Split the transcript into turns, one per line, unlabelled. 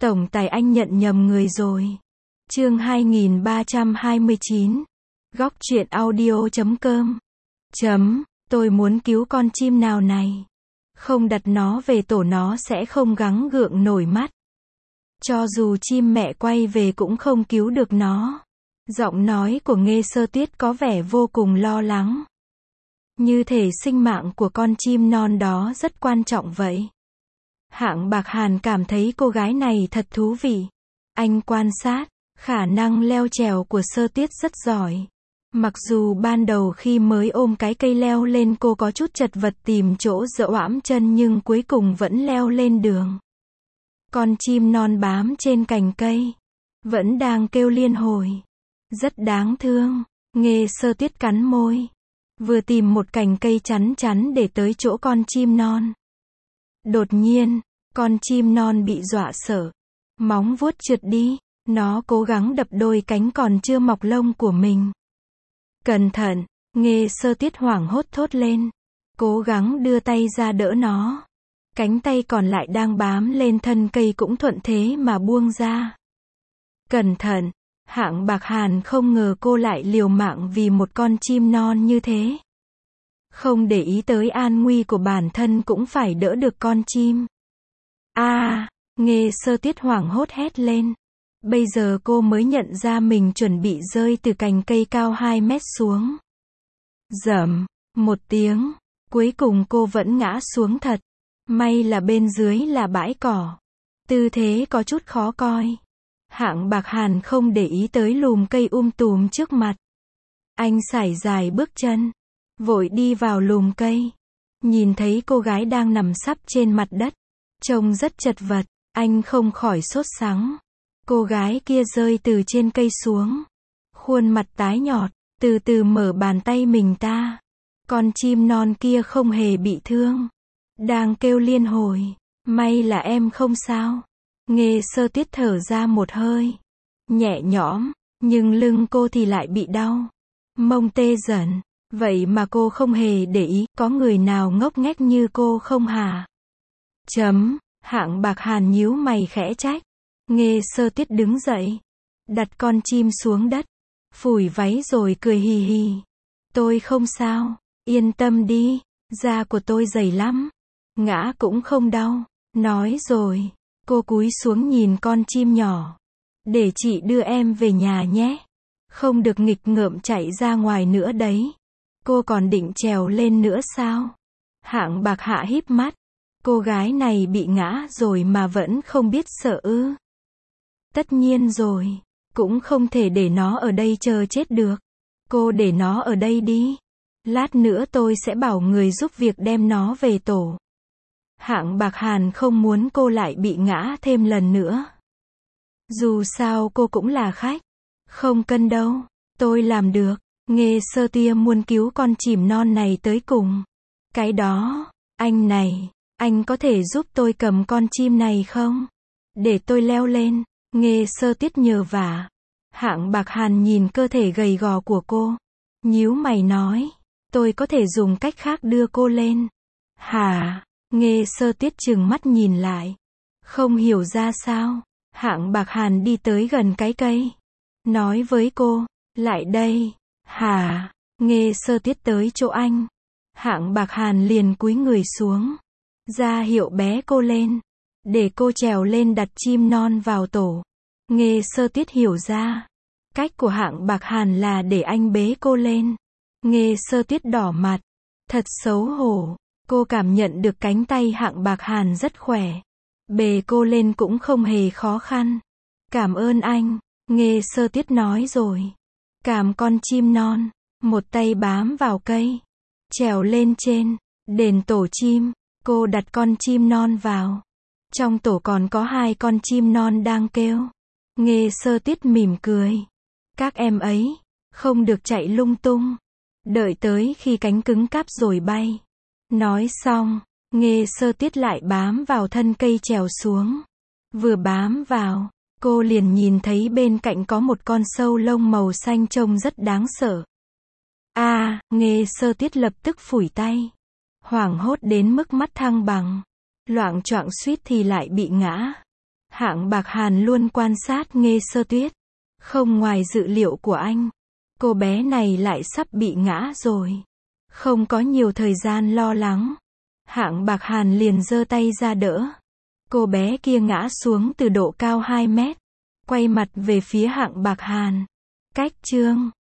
Tổng tài anh nhận nhầm người rồi. Chương 2329. Góc truyện audio.com. Tôi muốn cứu con chim nào này. Không đặt nó về tổ nó sẽ không gắng gượng nổi mắt. Cho dù chim mẹ quay về cũng không cứu được nó. Giọng nói của Nghê Sơ Tuyết có vẻ vô cùng lo lắng. Như thể sinh mạng của con chim non đó rất quan trọng vậy. Hạng Bạc Hàn cảm thấy cô gái này thật thú vị. Anh quan sát, khả năng leo trèo của Sơ Tuyết rất giỏi. Mặc dù ban đầu khi mới ôm cái cây leo lên cô có chút chật vật tìm chỗ dựa oãm chân nhưng cuối cùng vẫn leo lên đường. Con chim non bám trên cành cây, vẫn đang kêu liên hồi. Rất đáng thương. Nghê Sơ Tuyết cắn môi. Vừa tìm một cành cây chắn chắn để tới chỗ con chim non. Đột nhiên, con chim non bị dọa sợ. Móng vuốt trượt đi, nó cố gắng đập đôi cánh còn chưa mọc lông của mình. Cẩn thận, Nghê Sơ Tuyết hoảng hốt thốt lên. Cố gắng đưa tay ra đỡ nó. Cánh tay còn lại đang bám lên thân cây cũng thuận thế mà buông ra. Cẩn thận, Hạng Bạc Hàn không ngờ cô lại liều mạng vì một con chim non như thế. Không để ý tới an nguy của bản thân cũng phải đỡ được con chim. Nghê Sơ Tuyết hoảng hốt hét lên. Bây giờ cô mới nhận ra mình chuẩn bị rơi từ cành cây cao 2 mét xuống. Rầm, một tiếng, cuối cùng cô vẫn ngã xuống thật. May là bên dưới là bãi cỏ. Tư thế có chút khó coi. Hạng Bạc Hàn không để ý tới lùm cây tùm trước mặt. Anh sải dài bước chân, vội đi vào lùm cây. Nhìn thấy cô gái đang nằm sấp trên mặt đất, trông rất chật vật, anh không khỏi sốt sắng. Cô gái kia rơi từ trên cây xuống, khuôn mặt tái nhợt, từ từ mở bàn tay mình ta. Con chim non kia không hề bị thương, đang kêu liên hồi. May là em không sao. Nghê Sơ Tuyết thở ra một hơi, nhẹ nhõm, nhưng lưng cô thì lại bị đau, mông tê dần. Vậy mà cô không hề để ý, có người nào ngốc nghếch như cô không hả? Hạng Bạc Hàn nhíu mày khẽ trách. Nghê Sơ Tuyết đứng dậy, đặt con chim xuống đất, phủi váy rồi cười hì hì. Tôi không sao, yên tâm đi, da của tôi dày lắm, ngã cũng không đau. Nói rồi, cô cúi xuống nhìn con chim nhỏ. Để chị đưa em về nhà nhé. Không được nghịch ngợm chạy ra ngoài nữa đấy. Cô còn định trèo lên nữa sao? Hạng Bạc Hạ híp mắt. Cô gái này bị ngã rồi mà vẫn không biết sợ ư? Tất nhiên rồi, cũng không thể để nó ở đây chờ chết được. Cô để nó ở đây đi. Lát nữa tôi sẽ bảo người giúp việc đem nó về tổ. Hạng Bạc Hàn không muốn cô lại bị ngã thêm lần nữa. Dù sao cô cũng là khách. Không cần đâu, tôi làm được. Nghê Sơ Tia muốn cứu con chim non này tới cùng. Cái đó, anh này, anh có thể giúp tôi cầm con chim này không? Để tôi leo lên. Nghê Sơ Tuyết nhờ vả. Hạng Bạc Hàn nhìn cơ thể gầy gò của cô, nhíu mày nói, tôi có thể dùng cách khác đưa cô lên. Hả? Nghê Sơ Tuyết trừng mắt nhìn lại, không hiểu ra sao. Hạng Bạc Hàn đi tới gần cái cây, nói với cô, lại đây. Hả? Nghê Sơ Tuyết tới chỗ anh. Hạng Bạc Hàn liền cúi người xuống, ra hiệu bé cô lên, để cô trèo lên đặt chim non vào tổ. Nghê Sơ Tuyết hiểu ra, cách của Hạng Bạc Hàn là để anh bế cô lên. Nghê Sơ Tuyết đỏ mặt, thật xấu hổ. Cô cảm nhận được cánh tay Hạng Bạc Hàn rất khỏe. Bế cô lên cũng không hề khó khăn. Cảm ơn anh, Nghê Sơ Tuyết nói rồi. Cảm con chim non, một tay bám vào cây, trèo lên trên, đền tổ chim. Cô đặt con chim non vào. Trong tổ còn có 2 con chim non đang kêu. Nghê Sơ Tuyết mỉm cười. Các em ấy, không được chạy lung tung. Đợi tới khi cánh cứng cáp rồi bay. Nói xong, Nghê Sơ Tuyết lại bám vào thân cây trèo xuống. Vừa bám vào, cô liền nhìn thấy bên cạnh có một con sâu lông màu xanh trông rất đáng sợ. Nghê Sơ Tuyết lập tức phủi tay. Hoảng hốt đến mức mắt thăng bằng. Loạng choạng suýt thì lại bị ngã. Hạng Bạc Hàn luôn quan sát Nghê Sơ Tuyết. Không ngoài dự liệu của anh, cô bé này lại sắp bị ngã rồi. Không có nhiều thời gian lo lắng. Hạng Bạc Hàn liền giơ tay ra đỡ. Cô bé kia ngã xuống từ độ cao 2 mét. Quay mặt về phía Hạng Bạc Hàn. Cách chương